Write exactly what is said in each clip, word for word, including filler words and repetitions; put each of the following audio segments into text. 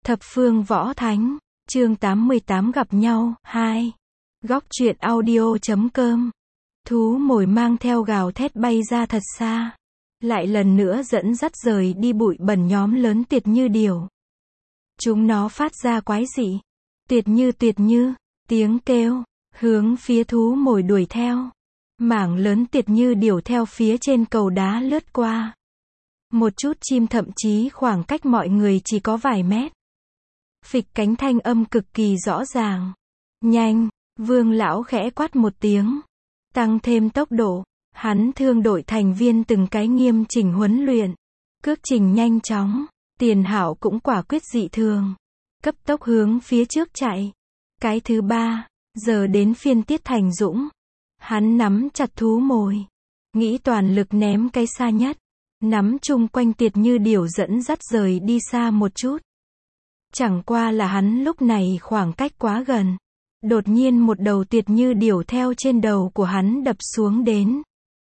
Thập phương võ thánh, chương tám mươi tám gặp nhau, hai. Góc truyện audio.com. Thú mồi mang theo gào thét bay ra thật xa. Lại lần nữa dẫn dắt rời đi bụi bẩn nhóm lớn Tuyệt Như Điểu. Chúng nó phát ra quái dị. Tuyệt như tuyệt như, tiếng kêu, hướng phía thú mồi đuổi theo. Mảng lớn Tuyệt Như Điểu theo phía trên cầu đá lướt qua. Một chút chim thậm chí khoảng cách mọi người chỉ có vài mét. Phịch cánh thanh âm cực kỳ rõ ràng. Nhanh, Vương lão khẽ quát một tiếng. Tăng thêm tốc độ, hắn thương đội thành viên từng cái nghiêm chỉnh huấn luyện. Cước trình nhanh chóng, Tiền Hạo cũng quả quyết dị thường. Cấp tốc hướng phía trước chạy. Cái thứ ba, giờ đến phiên Tiết Thành Dũng. Hắn nắm chặt thú mồi. Nghĩ toàn lực ném cái xa nhất. Nắm chung quanh Tuyệt Như Điểu dẫn dắt rời đi xa một chút. Chẳng qua là hắn lúc này khoảng cách quá gần. Đột nhiên một đầu Tuyệt Như Điểu theo trên đầu của hắn đập xuống đến.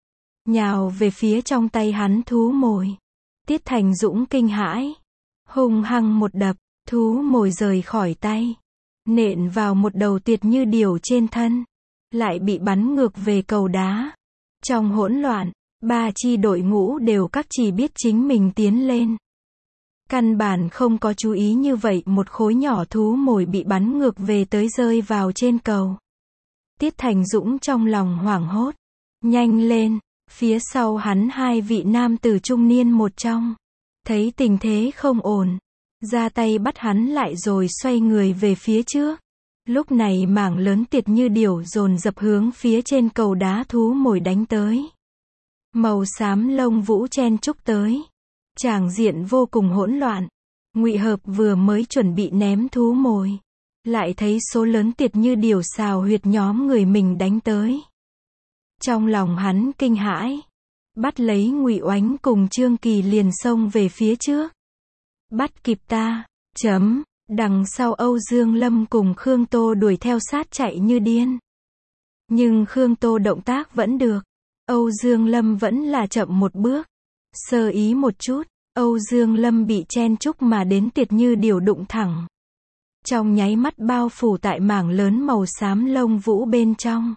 Nhào về phía trong tay hắn thú mồi. Tiết Thành Dũng kinh hãi. Hung hăng một đập, thú mồi rời khỏi tay. Nện vào một đầu Tuyệt Như Điểu trên thân. Lại bị bắn ngược về cầu đá. Trong hỗn loạn, ba chi đội ngũ đều các chỉ biết chính mình tiến lên. Căn bản không có chú ý như vậy một khối nhỏ thú mồi bị bắn ngược về tới rơi vào trên cầu. Tiết Thành Dũng trong lòng hoảng hốt. Nhanh lên, phía sau hắn hai vị nam tử trung niên một trong. Thấy tình thế không ổn. Ra tay bắt hắn lại rồi xoay người về phía trước. Lúc này mảng lớn Tuyệt Như Điểu dồn dập hướng phía trên cầu đá thú mồi đánh tới. Màu xám lông vũ chen chúc tới. Tràng diện vô cùng hỗn loạn. Ngụy Hợp vừa mới chuẩn bị ném thú mồi. Lại thấy số lớn Tuyệt Như Điểu xào huyệt nhóm người mình đánh tới. Trong lòng hắn kinh hãi. Bắt lấy Ngụy Oánh cùng Trương Kỳ liền xông về phía trước. Bắt kịp ta, chấm, đằng sau Âu Dương Lâm cùng Khương Tô đuổi theo sát chạy như điên. Nhưng Khương Tô động tác vẫn được. Âu Dương Lâm vẫn là chậm một bước. Sơ ý một chút, Âu Dương Lâm bị chen chúc mà đến Tuyệt Như Điểu đụng thẳng. Trong nháy mắt bao phủ tại mảng lớn màu xám lông vũ bên trong.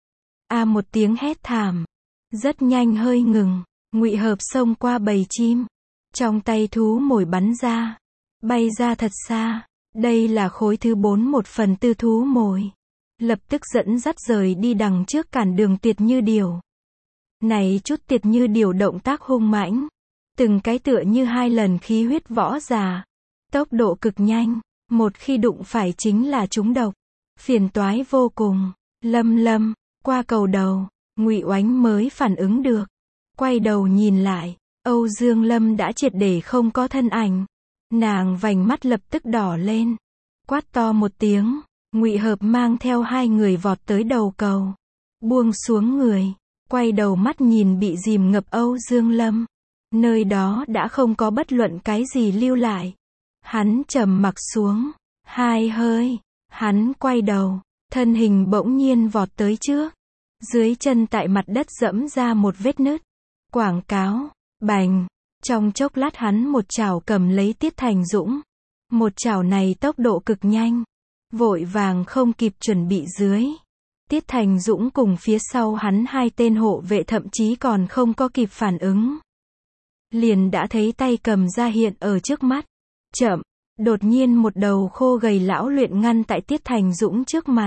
A một tiếng hét thảm. Rất nhanh hơi ngừng, Ngụy Hợp xông qua bầy chim. Trong tay thú mồi bắn ra. Bay ra thật xa. Đây là khối thứ bốn một phần tư thú mồi. Lập tức dẫn dắt rời đi đằng trước cản đường Tuyệt Như Điểu. Này chút Tuyệt Như Điểu động tác hung mãnh. Từng cái tựa như hai lần khí huyết võ giả. Tốc độ cực nhanh. Một khi đụng phải chính là trúng độc. Phiền toái vô cùng. Lâm Lâm, qua cầu đầu. Ngụy Oánh mới phản ứng được. Quay đầu nhìn lại. Âu Dương Lâm đã triệt để không có thân ảnh. Nàng vành mắt lập tức đỏ lên. Quát to một tiếng. Ngụy Hợp mang theo hai người vọt tới đầu cầu. Buông xuống người. Quay đầu mắt nhìn bị dìm ngập Âu Dương Lâm. Nơi đó đã không có bất luận cái gì lưu lại. Hắn trầm mặc xuống. Hai hơi. Hắn quay đầu. Thân hình bỗng nhiên vọt tới trước. Dưới chân tại mặt đất dẫm ra một vết nứt. Quảng cáo. Bành. Trong chốc lát hắn một chảo cầm lấy Tiết Thành Dũng. Một chảo này tốc độ cực nhanh. Vội vàng không kịp chuẩn bị dưới. Tiết Thành Dũng cùng phía sau hắn hai tên hộ vệ thậm chí còn không có kịp phản ứng. Liền đã thấy tay cầm ra hiện ở trước mắt. Chậm. Đột nhiên một đầu khô gầy lão luyện ngăn tại Tiết Thành Dũng trước mặt.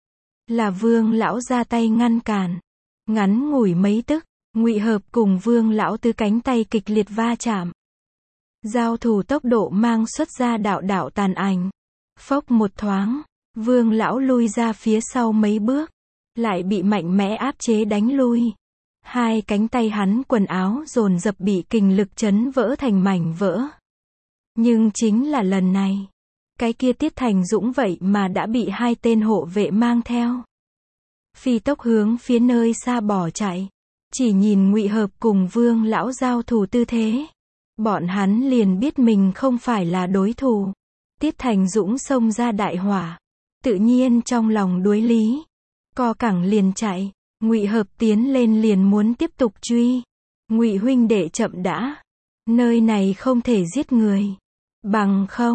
Là Vương lão ra tay ngăn cản. Ngắn ngủi mấy tức. Ngụy Hợp cùng Vương lão tứ cánh tay kịch liệt va chạm. Giao thủ tốc độ mang xuất ra đạo đạo tàn ảnh. Phốc một thoáng, Vương lão lui ra phía sau mấy bước, lại bị mạnh mẽ áp chế đánh lui. Hai cánh tay hắn quần áo dồn dập bị kình lực chấn vỡ thành mảnh vỡ. Nhưng chính là lần này, cái kia Tiết Thành Dũng vậy mà đã bị hai tên hộ vệ mang theo. Phi tốc hướng phía nơi xa bỏ chạy. Chỉ nhìn Ngụy Hợp cùng Vương lão giao thủ tư thế. Bọn hắn liền biết mình không phải là đối thủ. Tiết Thành Dũng xông ra đại hỏa. Tự nhiên trong lòng đuối lý. Co cẳng liền chạy. Ngụy Hợp tiến lên liền muốn tiếp tục truy. Ngụy huynh đệ chậm đã. Nơi này không thể giết người. Bằng không,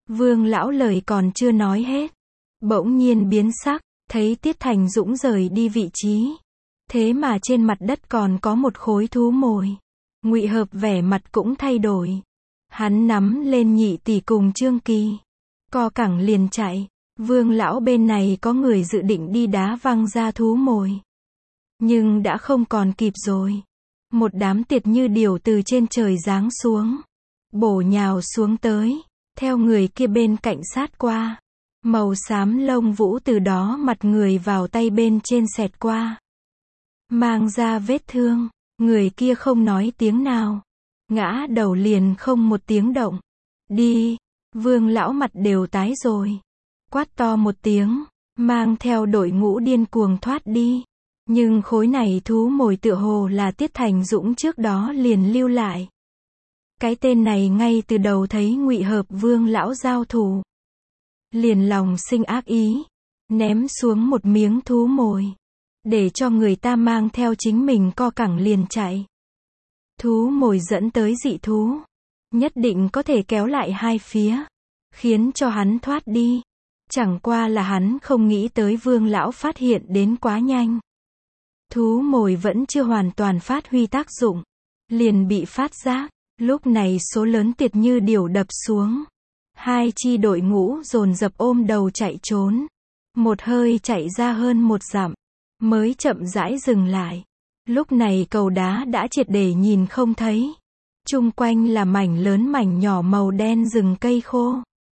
Vương lão lời còn chưa nói hết, bỗng nhiên biến sắc, thấy Tiết Thành Dũng rời đi vị trí. Thế mà trên mặt đất còn có một khối thú mồi. Ngụy Hợp vẻ mặt cũng thay đổi. Hắn nắm lên Nhị tỷ cùng Trương Kỳ, co cẳng liền chạy. Vương lão bên này có người dự định đi đá văng ra thú mồi, nhưng đã không còn kịp rồi. Một đám tiệt như điểu từ trên trời giáng xuống, bổ nhào xuống tới, theo người kia bên cạnh sát qua. Màu xám lông vũ từ đó mặt người vào tay bên trên xẹt qua, mang ra vết thương. Người kia không nói tiếng nào, ngã đầu liền không một tiếng động. Đi! Vương lão mặt đều tái rồi, quát to một tiếng, mang theo đội ngũ điên cuồng thoát đi. Nhưng khối này thú mồi tựa hồ là Tiết Thành Dũng trước đó liền lưu lại. Cái tên này ngay từ đầu thấy Ngụy Hợp Vương lão giao thủ, liền lòng sinh ác ý, ném xuống một miếng thú mồi, để cho người ta mang theo chính mình co cẳng liền chạy. Thú mồi dẫn tới dị thú, nhất định có thể kéo lại hai phía, khiến cho hắn thoát đi. Chẳng qua là hắn không nghĩ tới Vương lão phát hiện đến quá nhanh. Thú mồi vẫn chưa hoàn toàn phát huy tác dụng, liền bị phát giác. Lúc này số lớn tiệt như điểu đập xuống. Hai chi đội ngũ dồn dập ôm đầu chạy trốn. Một hơi chạy ra hơn một dặm, mới chậm rãi dừng lại. Lúc này cầu đá đã triệt để nhìn không thấy. Chung quanh là mảnh lớn mảnh nhỏ màu đen rừng cây khô.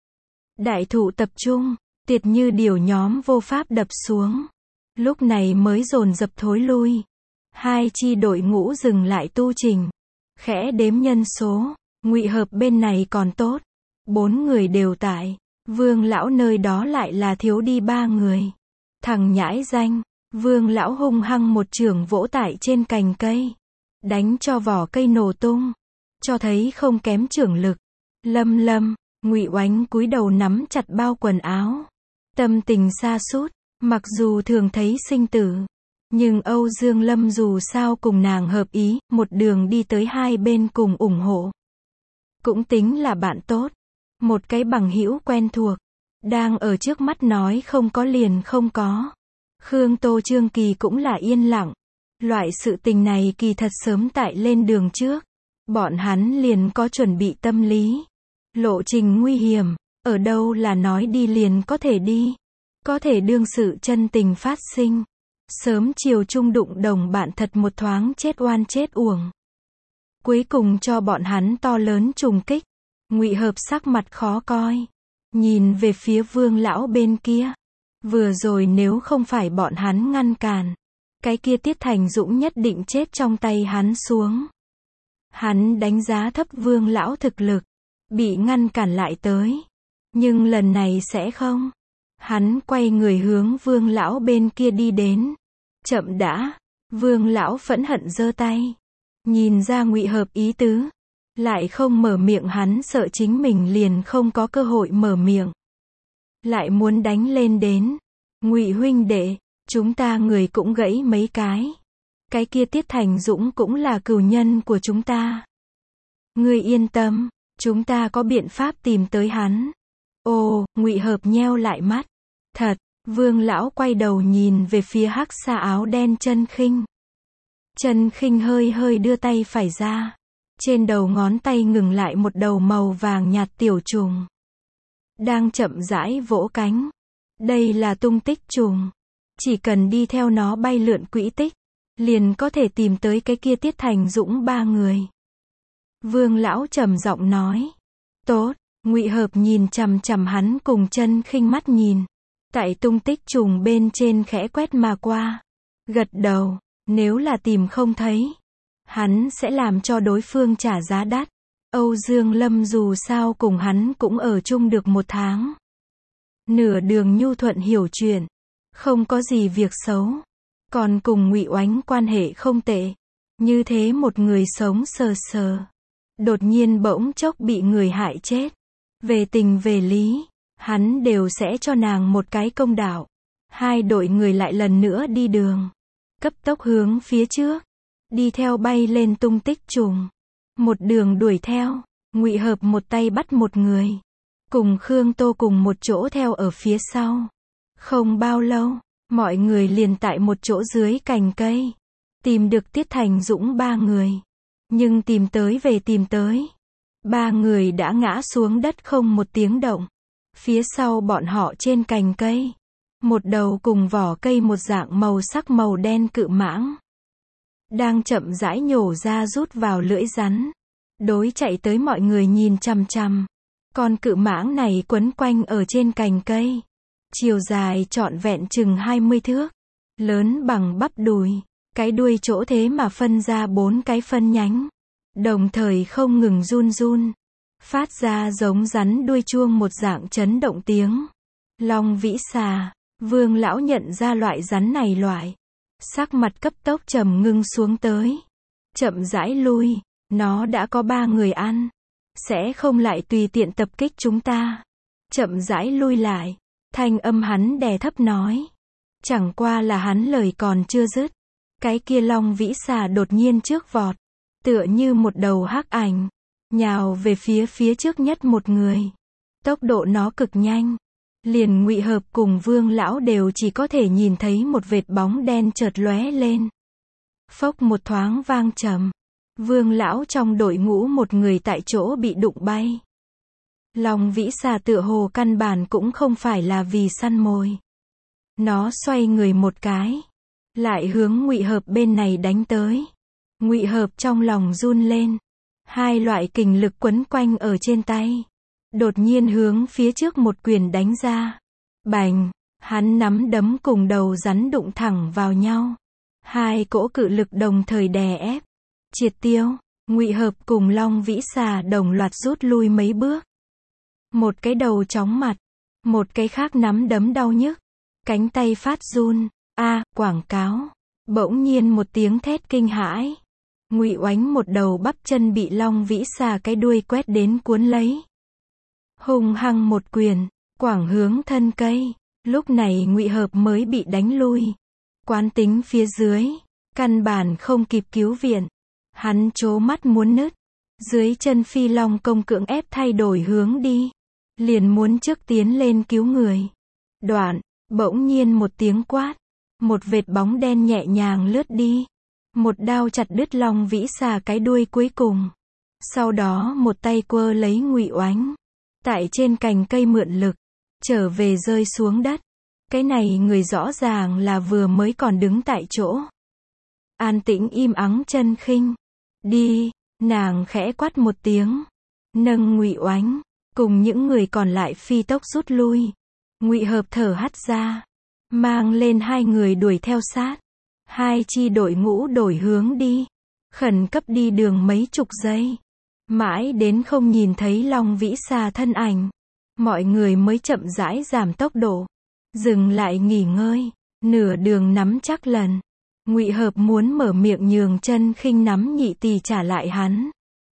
Đại thụ tập trung, tiệt như điểu nhóm vô pháp đập xuống. Lúc này mới dồn dập thối lui. Hai chi đội ngũ dừng lại tu trình, khẽ đếm nhân số. Ngụy Hợp bên này còn tốt, bốn người đều tại. Vương lão nơi đó lại là thiếu đi ba người. Thằng nhãi danh, Vương lão hung hăng một chưởng vỗ tại trên cành cây, đánh cho vỏ cây nổ tung, cho thấy không kém chưởng lực. Lâm Lâm, Ngụy Oánh cúi đầu nắm chặt bao quần áo, tâm tình sa sút. Mặc dù thường thấy sinh tử, nhưng Âu Dương Lâm dù sao cùng nàng hợp ý, một đường đi tới hai bên cùng ủng hộ. Cũng tính là bạn tốt, một cái bằng hữu quen thuộc, đang ở trước mắt nói không có liền không có. Khương Tô Trương Kỳ cũng là yên lặng. Loại sự tình này kỳ thật sớm tại lên đường trước, bọn hắn liền có chuẩn bị tâm lý. Lộ trình nguy hiểm, ở đâu là nói đi liền có thể đi. Có thể đương sự chân tình phát sinh. Sớm chiều chung đụng đồng bạn thật một thoáng chết oan chết uổng. Cuối cùng cho bọn hắn to lớn trùng kích. Ngụy Hợp sắc mặt khó coi, nhìn về phía Vương lão bên kia. Vừa rồi nếu không phải bọn hắn ngăn cản, cái kia Tiết Thành Dũng nhất định chết trong tay hắn xuống. Hắn đánh giá thấp Vương lão thực lực, bị ngăn cản lại tới. Nhưng lần này sẽ không. Hắn quay người hướng Vương lão bên kia đi đến. Chậm đã. Vương lão phẫn hận giơ tay, nhìn ra Ngụy Hợp ý tứ, lại không mở miệng. Hắn sợ chính mình liền không có cơ hội mở miệng, lại muốn đánh lên đến. Ngụy huynh đệ, chúng ta người cũng gãy mấy cái. Cái kia Tiết Thành Dũng cũng là cừu nhân của chúng ta. Ngươi yên tâm, chúng ta có biện pháp tìm tới hắn. Ồ, Ngụy Hợp nheo lại mắt. Thật. Vương lão quay đầu nhìn về phía hắc xa áo đen Chân Khinh. Chân Khinh hơi hơi đưa tay phải ra, trên đầu ngón tay ngừng lại một đầu màu vàng nhạt tiểu trùng, đang chậm rãi vỗ cánh. Đây là tung tích trùng, chỉ cần đi theo nó bay lượn quỹ tích, liền có thể tìm tới cái kia Tiết Thành Dũng ba người. Vương lão trầm giọng nói. Tốt. Ngụy Hợp nhìn chằm chằm hắn cùng Chân Khinh mắt nhìn, tại tung tích trùng bên trên khẽ quét mà qua, gật đầu. Nếu là tìm không thấy, hắn sẽ làm cho đối phương trả giá đắt. Âu Dương Lâm dù sao cùng hắn cũng ở chung được một tháng, nửa đường nhu thuận hiểu chuyện, không có gì việc xấu, còn cùng Ngụy Oánh quan hệ không tệ. Như thế một người sống sờ sờ, đột nhiên bỗng chốc bị người hại chết, về tình về lý, hắn đều sẽ cho nàng một cái công đạo. Hai đội người lại lần nữa đi đường, cấp tốc hướng phía trước, đi theo bay lên tung tích trùng, một đường đuổi theo. Ngụy Hợp một tay bắt một người, cùng Khương Tô cùng một chỗ theo ở phía sau. Không bao lâu, mọi người liền tại một chỗ dưới cành cây, tìm được Tiết Thành Dũng ba người. Nhưng tìm tới về tìm tới, ba người đã ngã xuống đất không một tiếng động. Phía sau bọn họ trên cành cây, một đầu cùng vỏ cây một dạng màu sắc màu đen cự mãng, đang chậm rãi nhổ ra rút vào lưỡi rắn. Đối chạy tới mọi người nhìn chằm chằm. Con cự mãng này quấn quanh ở trên cành cây. Chiều dài trọn vẹn chừng hai mươi thước. Lớn bằng bắp đùi. Cái đuôi chỗ thế mà phân ra bốn cái phân nhánh. Đồng thời không ngừng run run. Phát ra giống rắn đuôi chuông một dạng chấn động tiếng. Long vĩ xà. Vương lão nhận ra loại rắn này loại. Sắc mặt cấp tốc trầm ngưng xuống tới. Chậm rãi lui. Nó đã có ba người ăn. Sẽ không lại tùy tiện tập kích chúng ta. Chậm rãi lui lại. Thanh âm hắn đè thấp nói. Chẳng qua là hắn lời còn chưa dứt. Cái kia long vĩ xà đột nhiên trước vọt. Tựa như một đầu hắc ảnh. Nhào về phía phía trước nhất một người. Tốc độ nó cực nhanh. Liền Ngụy Hợp cùng Vương lão đều chỉ có thể nhìn thấy một vệt bóng đen chợt lóe lên. Phốc một thoáng vang trầm. Vương lão trong đội ngũ một người tại chỗ bị đụng bay. Long vĩ xà tựa hồ căn bản cũng không phải là vì săn mồi. Nó xoay người một cái, lại hướng Ngụy Hợp bên này đánh tới. Ngụy Hợp trong lòng run lên. Hai loại kình lực quấn quanh ở trên tay. Đột nhiên hướng phía trước một quyền đánh ra. Bành, hắn nắm đấm cùng đầu rắn đụng thẳng vào nhau. Hai cỗ cự lực đồng thời đè ép. Triệt tiêu, Ngụy Hợp cùng Long vĩ xà đồng loạt rút lui mấy bước. Một cái đầu chóng mặt, một cái khác nắm đấm đau nhức, cánh tay phát run. A, quảng cáo. Bỗng nhiên một tiếng thét kinh hãi. Ngụy Oánh một đầu bắp chân bị Long vĩ xà cái đuôi quét đến cuốn lấy. Hung hăng một quyền, quảng hướng thân cây. Lúc này Ngụy Hợp mới bị đánh lui. Quán tính phía dưới, căn bản không kịp cứu viện. Hắn trố mắt muốn nứt. Dưới chân Phi Long công cưỡng ép thay đổi hướng đi. Liền muốn trước tiến lên cứu người. Đoạn, bỗng nhiên một tiếng quát. Một vệt bóng đen nhẹ nhàng lướt đi. Một đao chặt đứt Long vĩ xà cái đuôi cuối cùng. Sau đó một tay quơ lấy Ngụy Oánh. Tại trên cành cây mượn lực. Trở về rơi xuống đất. Cái này người rõ ràng là vừa mới còn đứng tại chỗ. An tĩnh im ắng Chân Khinh. Đi, nàng khẽ quát một tiếng. Nâng Ngụy Oánh. Cùng những người còn lại phi tốc rút lui. Ngụy Hợp thở hắt ra. Mang lên hai người đuổi theo sát. Hai chi đội ngũ đổi hướng đi. Khẩn cấp đi đường mấy chục giây. Mãi đến không nhìn thấy Long vĩ xà thân ảnh. Mọi người mới chậm rãi giảm tốc độ. Dừng lại nghỉ ngơi. Nửa đường nắm chắc lần. Ngụy Hợp muốn mở miệng nhường Chân Khinh nắm nhị tỷ trả lại hắn.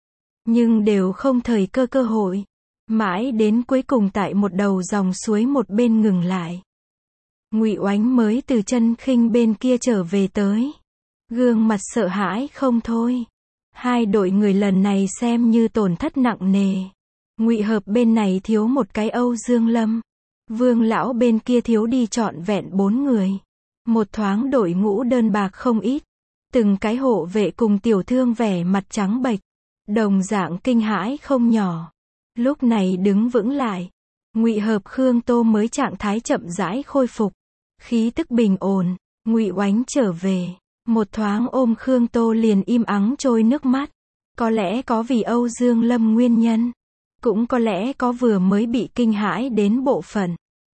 Nhưng đều không thời cơ cơ hội. Mãi đến cuối cùng tại một đầu dòng suối một bên ngừng lại. Ngụy Oánh mới từ Chân Khinh bên kia trở về tới. Gương mặt sợ hãi không thôi. Hai đội người lần này xem như tổn thất nặng nề. Ngụy Hợp bên này thiếu một cái Âu Dương Lâm. Vương lão bên kia thiếu đi trọn vẹn bốn người. Một thoáng đội ngũ đơn bạc không ít. Từng cái hộ vệ cùng tiểu thương vẻ mặt trắng bệch. Đồng dạng kinh hãi không nhỏ. Lúc này đứng vững lại. Ngụy Hợp Khương Tô mới trạng thái chậm rãi khôi phục. Khí tức bình ổn. Ngụy Oánh trở về. Một thoáng ôm Khương Tô liền im ắng trôi nước mắt. Có lẽ có vì Âu Dương Lâm nguyên nhân. Cũng có lẽ có vừa mới bị kinh hãi đến bộ phận.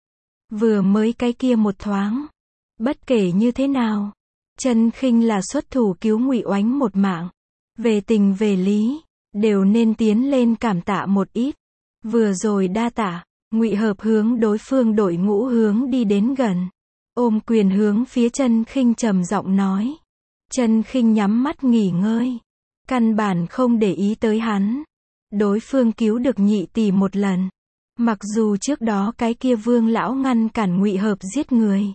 Vừa mới cái kia một thoáng. Bất kể như thế nào. Chân Khinh là xuất thủ cứu Ngụy Oánh một mạng. Về tình về lý. Đều nên tiến lên cảm tạ một ít. Vừa rồi đa tạ. Ngụy Hợp hướng đối phương đội ngũ hướng đi đến gần. Ôm quyền hướng phía Chân Khinh trầm giọng nói. Chân Khinh nhắm mắt nghỉ ngơi. Căn bản không để ý tới hắn. Đối phương cứu được nhị tỷ một lần. Mặc dù trước đó cái kia Vương lão ngăn cản Ngụy Hợp giết người.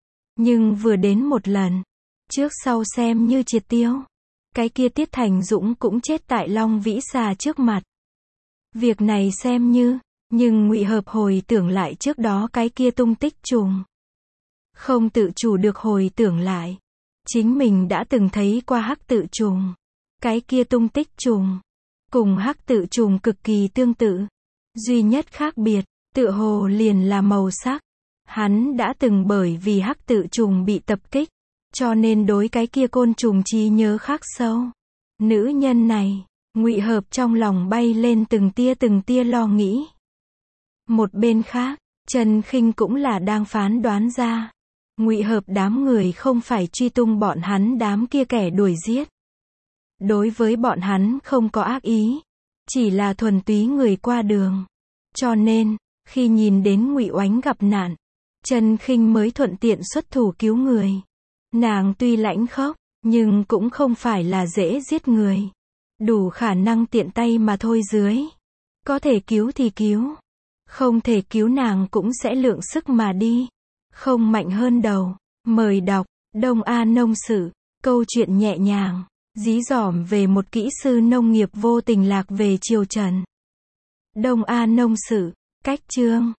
Nhưng vừa đến một lần. Trước sau xem như triệt tiêu. Cái kia Tiết Thành Dũng cũng chết tại Long vĩ xà trước mặt. Việc này xem như Nhưng Ngụy Hợp hồi tưởng lại trước đó cái kia tung tích trùng. Không tự chủ được hồi tưởng lại. Chính mình đã từng thấy qua hắc tự trùng. Cái kia tung tích trùng. Cùng hắc tự trùng cực kỳ tương tự. Duy nhất khác biệt, tựa hồ liền là màu sắc. Hắn đã từng bởi vì hắc tự trùng bị tập kích. Cho nên đối cái kia côn trùng trí nhớ khắc sâu. Nữ nhân này, Ngụy Hợp trong lòng bay lên từng tia từng tia lo nghĩ. Một bên khác, Trần Khinh cũng là đang phán đoán ra. Ngụy Hợp đám người không phải truy tung bọn hắn đám kia kẻ đuổi giết. Đối với bọn hắn không có ác ý. Chỉ là thuần túy người qua đường. Cho nên, khi nhìn đến Ngụy Oánh gặp nạn, Trần Khinh mới thuận tiện xuất thủ cứu người. Nàng tuy lãnh khốc, nhưng cũng không phải là dễ giết người. Đủ khả năng tiện tay mà thôi dưới. Có thể cứu thì cứu. Không thể cứu nàng cũng sẽ lượng sức mà đi. Không mạnh hơn đầu. Mời đọc, Đông A Nông Sự. Câu chuyện nhẹ nhàng, dí dỏm về một kỹ sư nông nghiệp vô tình lạc về triều Trần. Đông A Nông Sự. Cách chương.